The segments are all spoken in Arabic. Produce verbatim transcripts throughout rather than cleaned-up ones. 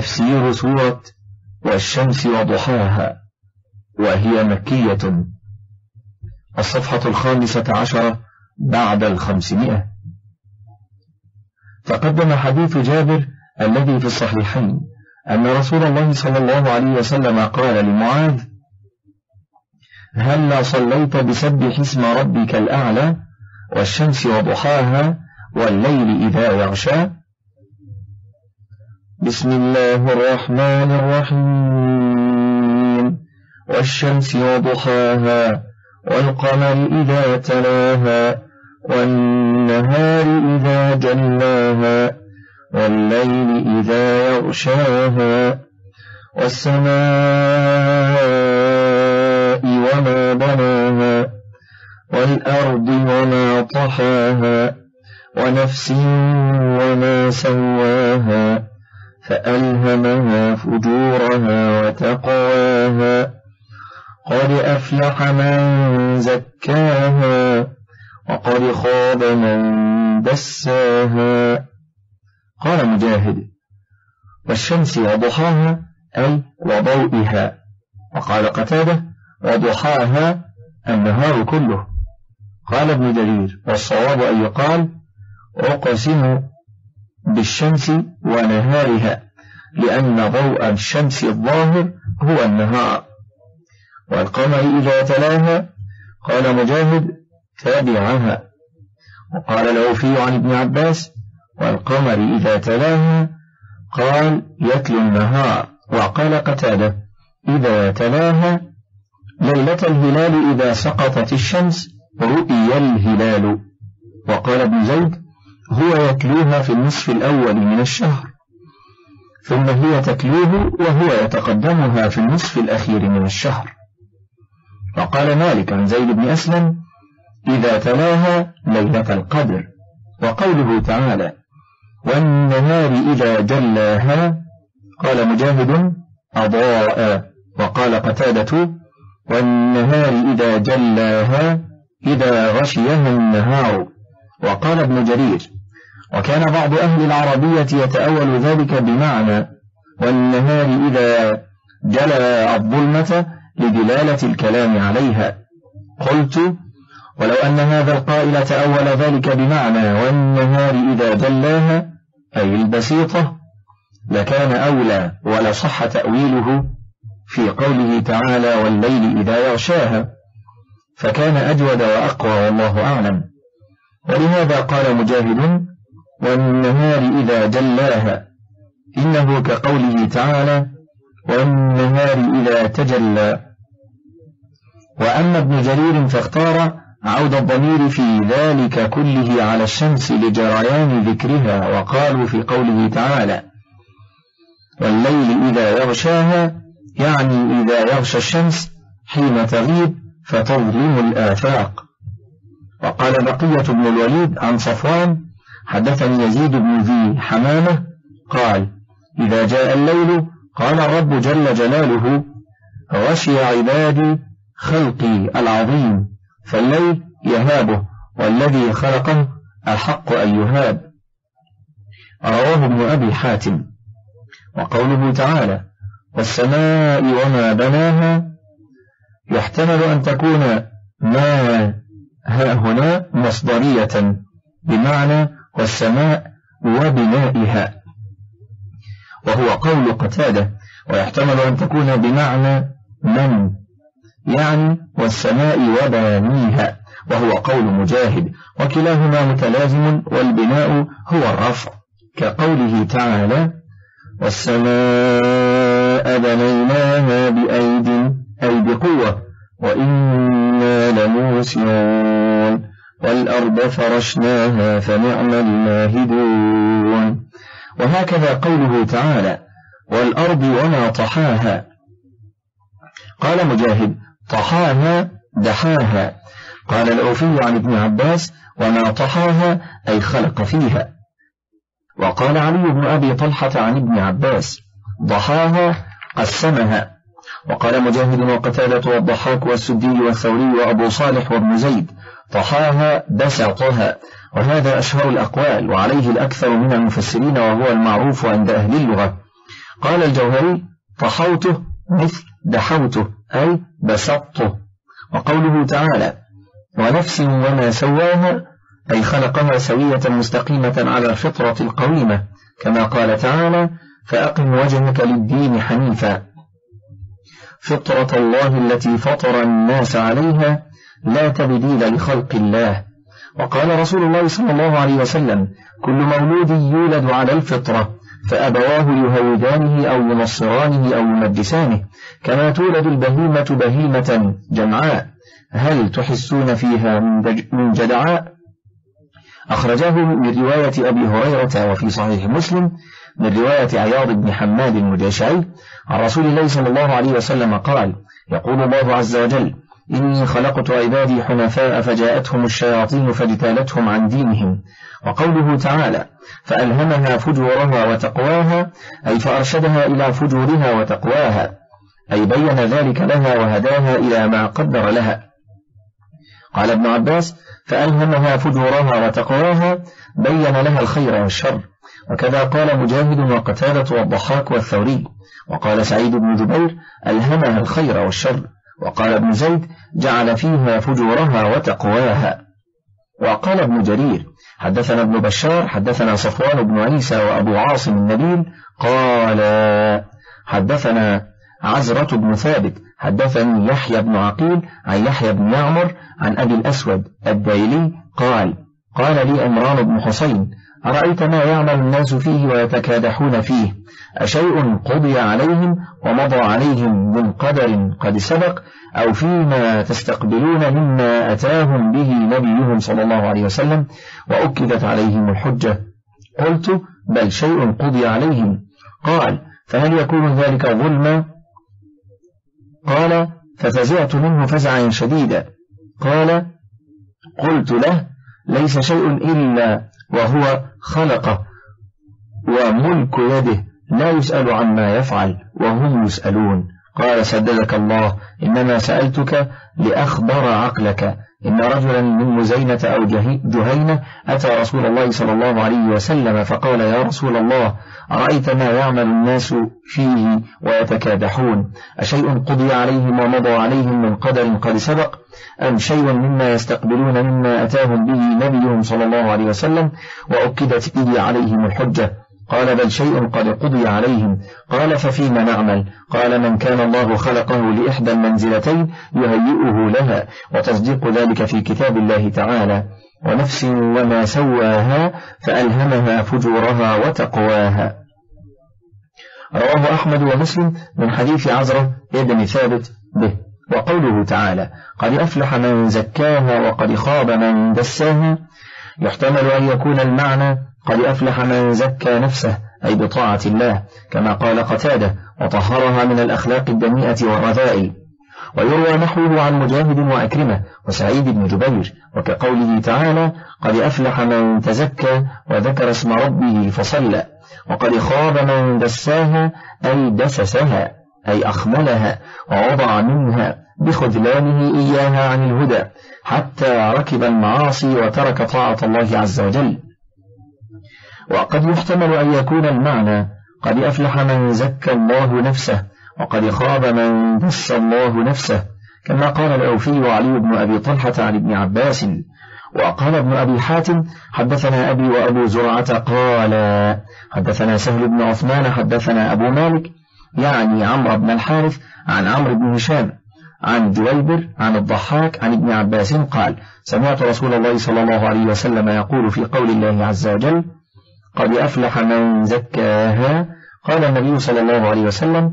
تفسير سورة والشمس وضحاها، وهي مكية. الصفحة الخامسة عشرة بعد الخمسمائة. تقدم حديث جابر الذي في الصحيحين أن رسول الله صلى الله عليه وسلم قال لمعاذ: هل صليت بسبح اسم ربك الأعلى والشمس وضحاها والليل إذا يغشى؟ بسم الله الرحمن الرحيم. والشمس وضحاها والقمر إذا تلاها والنهار إذا جلاها والليل إذا يغشاها والسماء وما بناها والأرض وما طحاها ونفس وما سواها فألهمها فجورها وتقواها قد أفلح من زكاها وقد خاب من دساها. قال مجاهد: والشمس وضحاها أي وضوئها. وقال قتادة: وضحاها النهار كله. قال ابن جرير: والصواب أن يقال أقسم بالشمس ونهارها، لأن ضوء الشمس الظاهر هو النهار. والقمر إذا تلاها قال مجاهد: تابعها. وقال العوفي عن ابن عباس: والقمر إذا تلاها قال يتلو النهار. وقال قتادة: إذا تلاها ليلة الهلال إذا سقطت الشمس رؤي الهلال. وقال ابن زيد: هو يتلوها في النصف الأول من الشهر، ثم هي تتلوه وهو يتقدمها في النصف الأخير من الشهر. وقال مالك عن زيد بن أسلم: إذا تلاها ليلة القدر. وقوله تعالى: والنهار إذا جلاها قال مجاهد: أضاء. وقال قتادة: والنهار إذا جلاها إذا غشيها النهار. وقال ابن جرير: وكان بعض أهل العربية يتأول ذلك بمعنى والنهار إذا جلى الظلمة لدلالة الكلام عليها. قلت: ولو أن هذا القائل تأول ذلك بمعنى والنهار إذا جلاها أي البسيطة لكان أولى ولصح تأويله في قوله تعالى: والليل إذا يغشاها، فكان أجود وأقوى والله أعلم. ولهذا قال مجاهد: والنهار إذا جلاها، إنه كقوله تعالى: والنهار إذا تجلى. وأما ابن جرير فاختار عود الضمير في ذلك كله على الشمس لجريان ذكرها، وقالوا في قوله تعالى: والليل إذا يغشاها، يعني إذا يغشى الشمس حين تغيب فتظلم الآفاق. وقال بقية بن الوليد عن صفوان: حدثني يزيد بن ذي حمامة قال: إذا جاء الليل قال الرب جل جلاله: غشي عبادي خلقي العظيم، فالليل يهابه والذي خلقه الحق أن يهاب. رواه ابن أبي حاتم. وقوله تعالى: والسماء وما بناها، يحتمل أن تكون ما ها هنا مصدرية بمعنى والسماء وبنائها، وهو قول قتادة. ويحتمل أن تكون بمعنى من، يعني والسماء وبانيها، وهو قول مجاهد. وكلاهما متلازم، والبناء هو الرفع، كقوله تعالى: والسماء بنيناها بأيد أي بقوة وإنا لموسعون والأرض فرشناها فنعم الماهدون. وهكذا قوله تعالى: والأرض وما طحاها. قال مجاهد: طحاها دحاها. قال العوفي عن ابن عباس: وما طحاها أي خلق فيها. وقال علي بن أبي طلحة عن ابن عباس: ضحاها قسمها. وقال مجاهد وقتادة والضحاك والسدي والثوري وأبو صالح وابن زيد: طحاها بسطها. وهذا أشهر الأقوال، وعليه الأكثر من المفسرين، وهو المعروف عند أهل اللغة. قال الجوهري طحوته مثل دحوته أي بسطته. وقوله تعالى ونفس وما سواها أي خلقها سوية مستقيمة على الفطرة القويمة، كما قال تعالى فأقم وجهك للدين حنيفا، فطرة الله التي فطر الناس عليها لا تبديل لخلق الله. وقال رسول الله صلى الله عليه وسلم كل مولود يولد على الفطرة فأبواه يهودانه أو ينصرانه أو يمجسانه، كما تولد البهيمة بهيمة جمعاء هل تحسون فيها من جدعاء. أخرجاه من رواية أبي هريرة وفي صحيح مسلم من رواية عياض بن حماد المجاشعي عن رسول الله صلى الله عليه وسلم قال يقول الله عز وجل إني خلقت عبادي حنفاء فجاءتهم الشياطين فاجتالتهم عن دينهم. وقوله تعالى فألهمها فجورها وتقواها أي فأرشدها إلى فجورها وتقواها، أي بين ذلك لها وهداها إلى ما قدر لها. قال ابن عباس فألهمها فجورها وتقواها بين لها الخير والشر. وكذا قال مجاهد وقتادة والضحاك والثوري. وقال سعيد بن جبير ألهمها الخير والشر. وقال ابن زيد جعل فيها فجورها وتقواها. وقال ابن جرير حدثنا ابن بشار حدثنا صفوان بن عيسى وأبو عاصم النبيل قال حدثنا عزرة بن ثابت حدثني يحيى بن عقيل عن يحيى بن يعمر عن أبي الأسود الدايلي قال قال لي عمران بن حسين أرأيت ما يعمل الناس فيه ويتكادحون فيه، أشيء قضي عليهم ومضى عليهم من قدر قد سبق، أو فيما تستقبلون مما أتاهم به نبيهم صلى الله عليه وسلم وأكدت عليهم الحجة؟ قلت بل شيء قضي عليهم. قال فهل يكون ذلك ظلما؟ قال ففزعت منه فزعا شديدا. قال قلت له ليس شيء إلا وهو خلقه وملك يده لا يسأل عما يفعل وهم يسألون. قال سددك الله إنما سألتك لأخبر عقلك إن رجلا من مزينة أو جهينة أتى رسول الله صلى الله عليه وسلم فقال يا رسول الله أرأيت ما يعمل الناس فيه ويتكادحون، أشيء قضي عليهم ومضى عليهم من قدر قد سبق، أم شيء مما يستقبلون مما أتاهم به نبيهم صلى الله عليه وسلم وأكدت به عليهم الحجة؟ قال بل شيء قد قضي عليهم. قال ففيما نعمل؟ قال من كان الله خلقه لإحدى المنزلتين يهيئه لها، وتصديق ذلك في كتاب الله تعالى ونفس وما سواها فألهمها فجورها وتقواها. رواه أحمد ومسلم من حديث عزرة ابن ثابت به. وقوله تعالى قد أفلح من زكاها وقد خاب من دساها، يحتمل أن يكون المعنى قد أفلح من زكى نفسه أي بطاعة الله، كما قال قتادة وطهرها من الأخلاق الدنيئة والرذائل. ويروى نحوه عن مجاهد وأكرمة وسعيد بن جبير، وكقوله تعالى قد أفلح من تزكى وذكر اسم ربه فصلى، وقد خاب من دساها أي دسسها أي أخملها ووضع منها بخذلانه إياها عن الهدى حتى ركب المعاصي وترك طاعة الله عز وجل. وقد يحتمل أن يكون المعنى قد أفلح من زكى الله نفسه وقد خاب من دس الله نفسه، كما قال الأوفي وعلي بن أبي طلحة عن ابن عباس. وقال ابن أبي حاتم حدثنا أبي وأبو زرعة قال حدثنا سهل بن عثمان حدثنا أبو مالك يعني عمرو بن الحارث عن عمرو بن هشام عن جويبر عن الضحاك عن ابن عباس قال سمعت رسول الله صلى الله عليه وسلم يقول في قول الله عز وجل قد أفلح من زكاها، قال النبي صلى الله عليه وسلم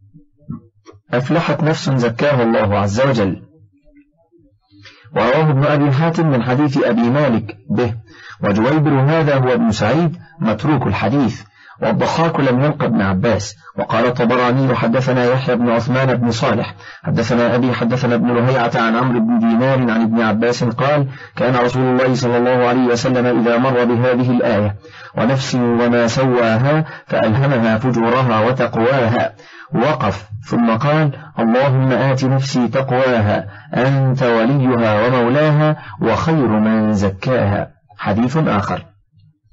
أفلحت نفس زكاها الله عز وجل. ورواه ابن أبي حاتم من حديث أبي مالك به. وجويبر هذا هو ابن سعيد متروك الحديث، والضحاك لم يلقى ابن عباس. وقال الطبراني حدثنا يحيى بن عثمان بن صالح حدثنا أبي حدثنا ابن لهيعة عن عمرو بن دينار عن ابن عباس قال كان رسول الله صلى الله عليه وسلم إذا مر بهذه الآية ونفس وما سواها فألهمها فجورها وتقواها وقف ثم قال اللهم آت نفسي تقواها أنت وليها ومولاها وخير من زكاها. حديث آخر.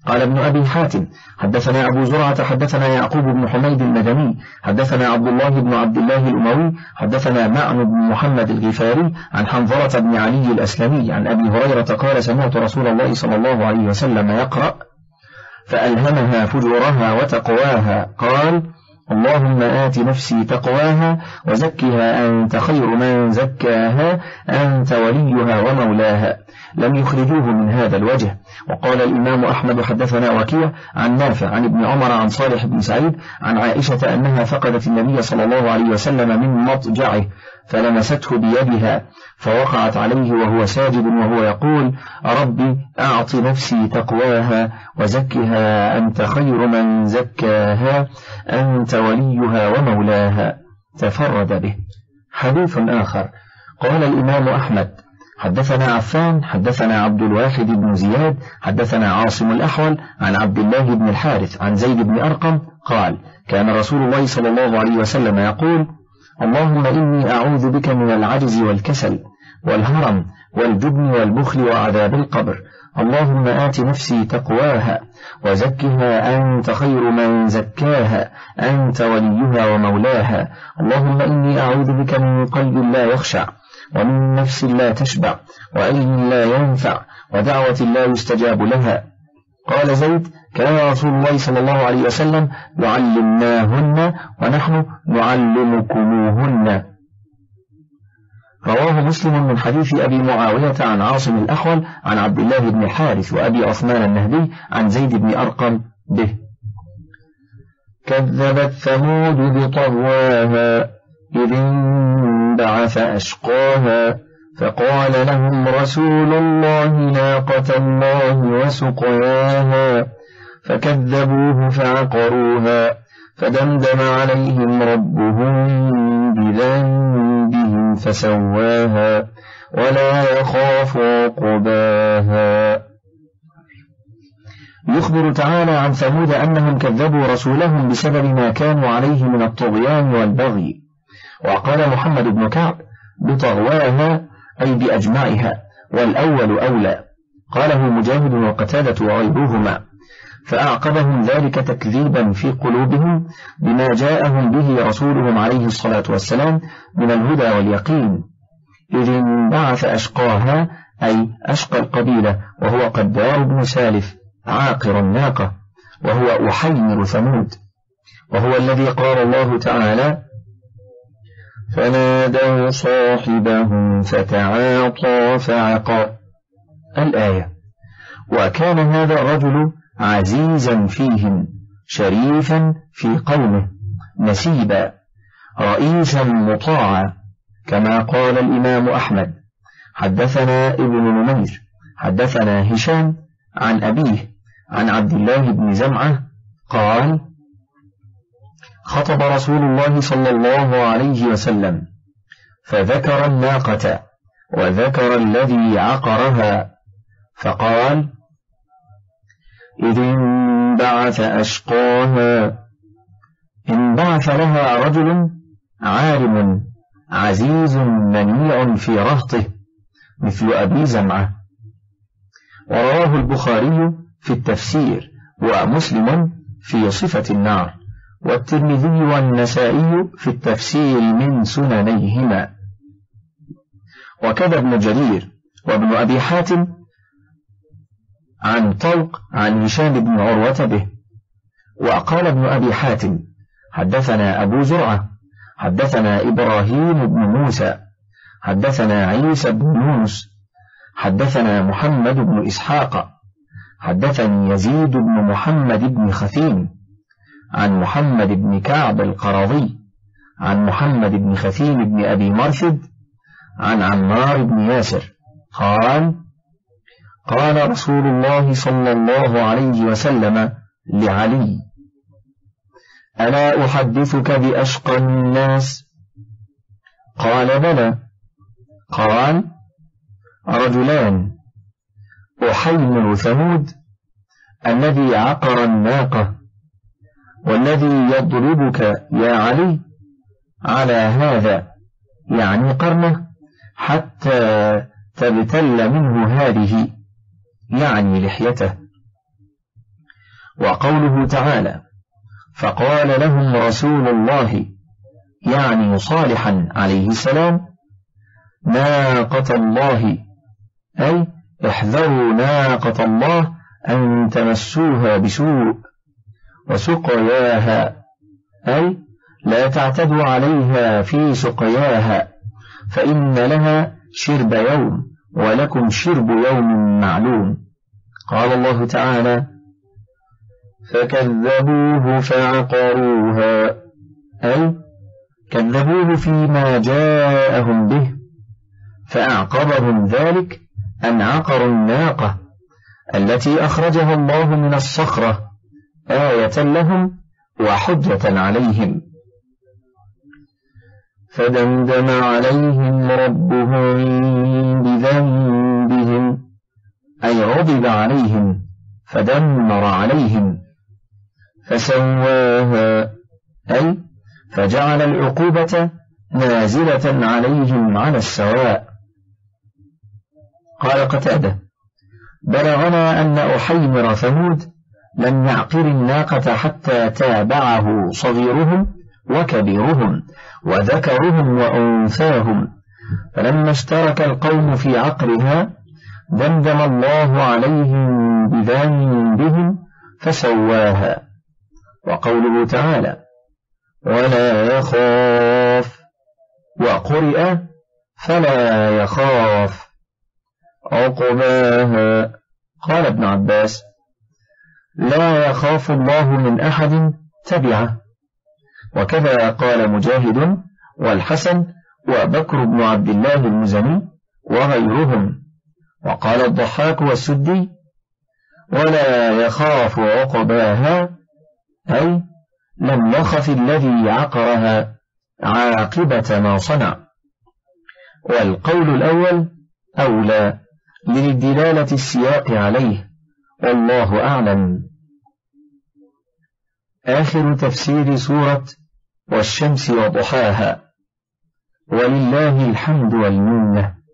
قال ابن أبي حاتم حدثنا أبو زرعة حدثنا يعقوب بن حميد المدني حدثنا عبد الله بن عبد الله الأموي حدثنا معن بن محمد الغفاري عن حنظلة بن علي الأسلمي عن أبي هريرة قال سمعت رسول الله صلى الله عليه وسلم يقرأ فألهمها فجورها وتقواها قال اللهم آت نفسي تقواها وزكها أنت خير من زكاها أنت وليها ومولاها. لم يخرجوه من هذا الوجه. وقال الإمام أحمد حدثنا وكيع عن نافع عن ابن عمر عن صالح بن سعيد عن عائشة أنها فقدت النبي صلى الله عليه وسلم من مضجعه فلمسته بيدها فوقعت عليه وهو ساجد وهو يقول ربي أعط نفسي تقواها وزكها أنت خير من زكاها أنت وليها ومولاها. تفرد به. حديث آخر. قال الإمام أحمد حدثنا عفان حدثنا عبد الواحد بن زياد حدثنا عاصم الأحول عن عبد الله بن الحارث عن زيد بن أرقم قال كان رسول الله صلى الله عليه وسلم يقول اللهم إني أعوذ بك من العجز والكسل والهرم والجبن والبخل وعذاب القبر. اللهم آت نفسي تقواها وزكها أنت خير من زكاها أنت وليها ومولاها. اللهم إني أعوذ بك من قلب لا يخشع ومن نفس لا تشبع وعلم لا ينفع ودعوة لا يستجاب لها. قال زيد كان رسول الله صلى الله عليه وسلم يعلمناهن ونحن نعلمكموهن. رواه مسلم من حديث أبي معاوية عن عاصم الأحول عن عبد الله بن الحارث وأبي عثمان النهدي عن زيد بن أرقم به. كذبت ثمود بطغواها إذ انبعث أشقاها فقال لهم رسول الله ناقة الله وسقياها فكذبوه فعقروها فدمدم عليهم ربهم بذنبهم فسواها ولا يخاف عقباها. يخبر تعالى عن ثمود أنهم كذبوا رسولهم بسبب ما كانوا عليه من الطغيان والبغي. وقال محمد بن كعب بطغواها أي بأجمعها والأول أولى. قاله مجاهد وقتادة وغيرهما. فأعقبهم ذلك تكذيبا في قلوبهم بما جاءهم به رسولهم عليه الصلاة والسلام من الهدى واليقين. إذ انبعث أشقاها أي أشقى القبيلة وهو قدار بن سالف عاقر الناقة وهو أحيمر ثمود وهو الذي قال الله تعالى فنادوا صاحبهم فتعاطى فعقر الآية. وكان هذا الرجل عزيزا فيهم شريفا في قومه نسيبا رئيسا مطاعا كما قال الإمام أحمد حدثنا ابن نمير حدثنا هشام عن أبيه عن عبد الله بن زمعة قال خطب رسول الله صلى الله عليه وسلم فذكر الناقة وذكر الذي عقرها فقال إذ انبعث أشقاها انبعث لها رجل عالم عزيز منيع في رهطه مثل أبي زمعة. ورواه البخاري في التفسير ومسلم في صفة النار والترمذي والنسائي في التفسير من سننيهما. وكذا ابن جرير وابن أبي حاتم عن طلق عن هشام بن عروة به. وقال ابن أبي حاتم حدثنا أبو زرعة حدثنا إبراهيم بن موسى حدثنا عيسى بن يونس حدثنا محمد بن إسحاق حدثني يزيد بن محمد بن خثيم عن محمد بن كعب القرظي عن محمد بن خثيم بن أبي مرثد عن عمار بن ياسر قال قال رسول الله صلى الله عليه وسلم لعلي ألا أحدثك بأشقى الناس؟ قال بلى. قال رجلان أحيمر ثمود الذي عقر الناقة والذي يضربك يا علي على هذا يعني قرنه حتى تبتل منه هذه يعني لحيته. وقوله تعالى فقال لهم رسول الله يعني صالحا عليه السلام ناقة الله أي احذروا ناقة الله أن تمسوها بسوء، وسقياها أي لا تعتدوا عليها في سقياها فإن لها شرب يوم ولكم شرب يوم معلوم. قال الله تعالى فكذبوه فعقروها أي كذبوه فيما جاءهم به فأعقبهم ذلك أن عقروا الناقة التي أخرجها الله من الصخرة آية لهم وحجة عليهم. فدمدم عليهم ربهم بذنبهم أي غضب عليهم فدمر عليهم. فسواها أي فجعل العقوبة نازلة عليهم على السواء. قال قتادة بلغنا أن أحيمر ثمود لم يعقر الناقة حتى تابعه صغيرهم وكبيرهم وذكرهم وأنثاهم، فلما اشترك القوم في عقرها دمدم الله عليهم بذنبهم فسواها. وقوله تعالى ولا يخاف وقرئ فلا يخاف عقباها. قال ابن عباس لا يخاف الله من أحد تبعه، وكذا قال مجاهد والحسن وبكر بن عبد الله المزني وغيرهم. وقال الضحاك والسدي ولا يخاف عقباها أي لم يخف الذي عقرها عاقبة ما صنع. والقول الأول أولى للدلالة السياق عليه والله أعلم. آخر تفسير سورة والشمس وضحاها، ولله الحمد والمنة.